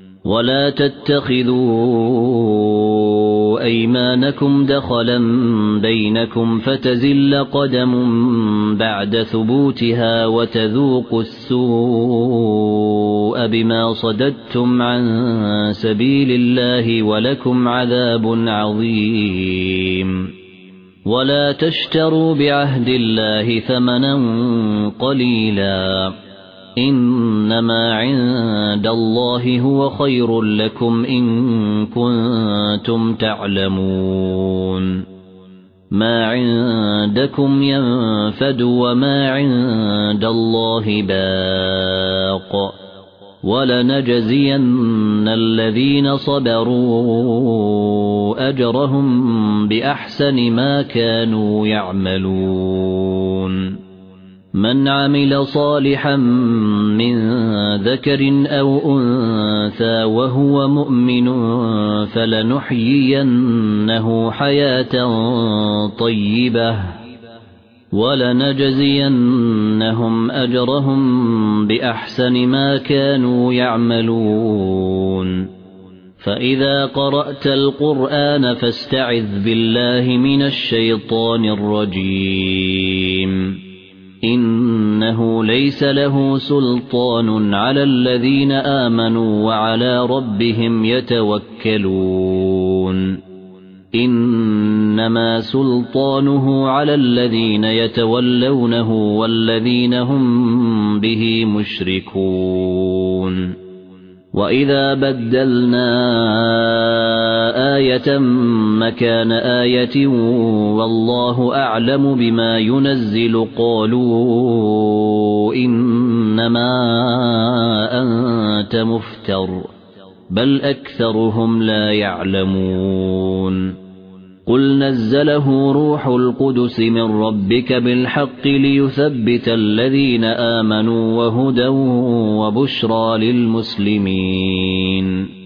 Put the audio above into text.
ولا تتخذوا أيمانكم دخلا بينكم فتزل قدم بعد ثبوتها وتذوقوا السوء بما صددتم عن سبيل الله ولكم عذاب عظيم ولا تشتروا بعهد الله ثمنا قليلا إنما عند الله هو خير لكم إن كنتم تعلمون ما عندكم ينفد وما عند الله باق ولنجزين الذين صبروا أجرهم بأحسن ما كانوا يعملون من عمل صالحا من ذكر أو أنثى وهو مؤمن فلنحيينه حياة طيبة ولنجزينهم أجرهم بأحسن ما كانوا يعملون فإذا قرأت القرآن فاستعذ بالله من الشيطان الرجيم إنه ليس له سلطان على الذين آمنوا وعلى ربهم يتوكلون إنما سلطانه على الذين يتولونه والذين هم به مشركون وإذا بدلنا آية مكان آية والله أعلم بما ينزل قالوا إنما أنت مفتر بل أكثرهم لا يعلمون قل نزله روح القدس من ربك بالحق ليثبت الذين آمنوا وهدى وبشرى للمسلمين